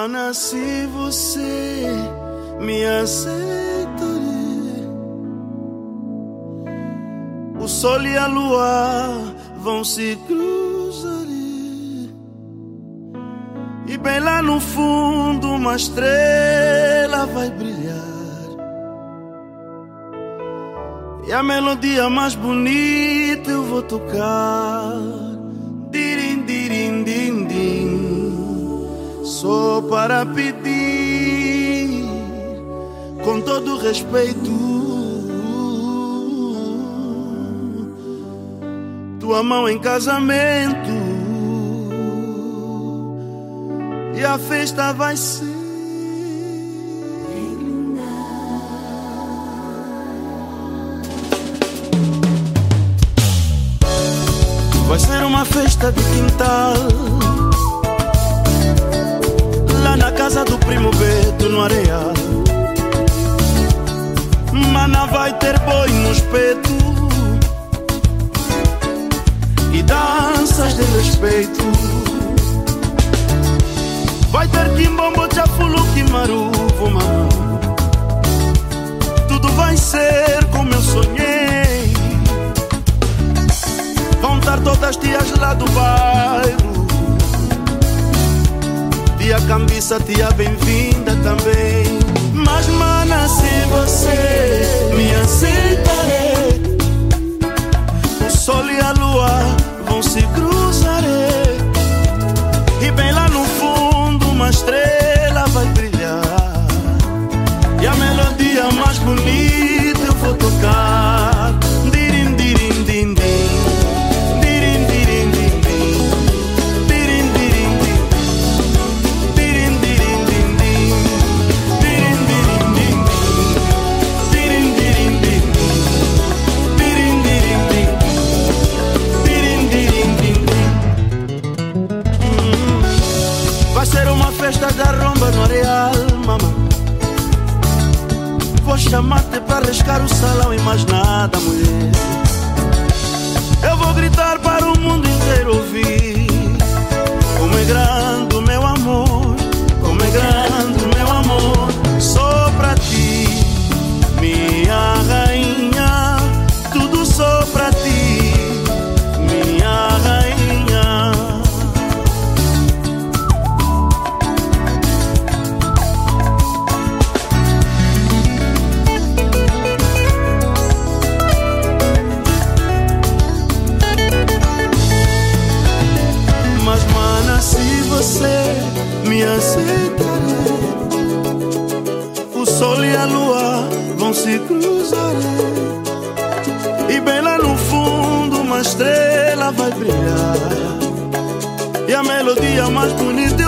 mana, se você me aceitar, o sol e a lua vão se cruzar, e bem lá no fundo uma estrela vai brilhar, e a melodia mais bonita eu vou tocar. Dirim, dirim, din, din. Só para pedir, com todo respeito, tua mão em casamento, e a festa vai ser linda. Vai ser uma festa de quintal, lá na casa do primo Beto, no Areal. Mana, vai ter boi no espeto e danças de respeito. Vai ter quimbombo, tchafuluque, maruvo, mamão. Tudo vai ser como eu sonhei. Vão estar todas as tias lá do bairro, tia Cambiça, tia bem-vinda também. Mas mana, se você me aceitar, o sol e a lua vão se cruzar, e bem lá no fundo uma estrela vai brilhar, e a melodia mais bonita eu vou tocar. Dirim, dirim, din, din. Dirim, dirim, din, din. Dirim, dirim, din, din. Dirim, dirim, din, din. Dirim, dirim, din, din. Dirim, dirim, din, din. Dirim, dirim, din, din. Dirim, dirim, din, din. Vai ser uma festa da romba no Areal, mamãe. Vou chamar-te para riscar o salão e mais nada, mulher. Eu vou gritar para o mundo inteiro ouvir como é grande o meu amor, como é grande o meu amor. Só pra ti, minha rainha, tudo só pra ti, minha rainha. Mas mana, se você me aceitar, o sol e a lua vão se cruzar, e bem lá no fundo uma estrela vai brilhar, e a melodia mais bonita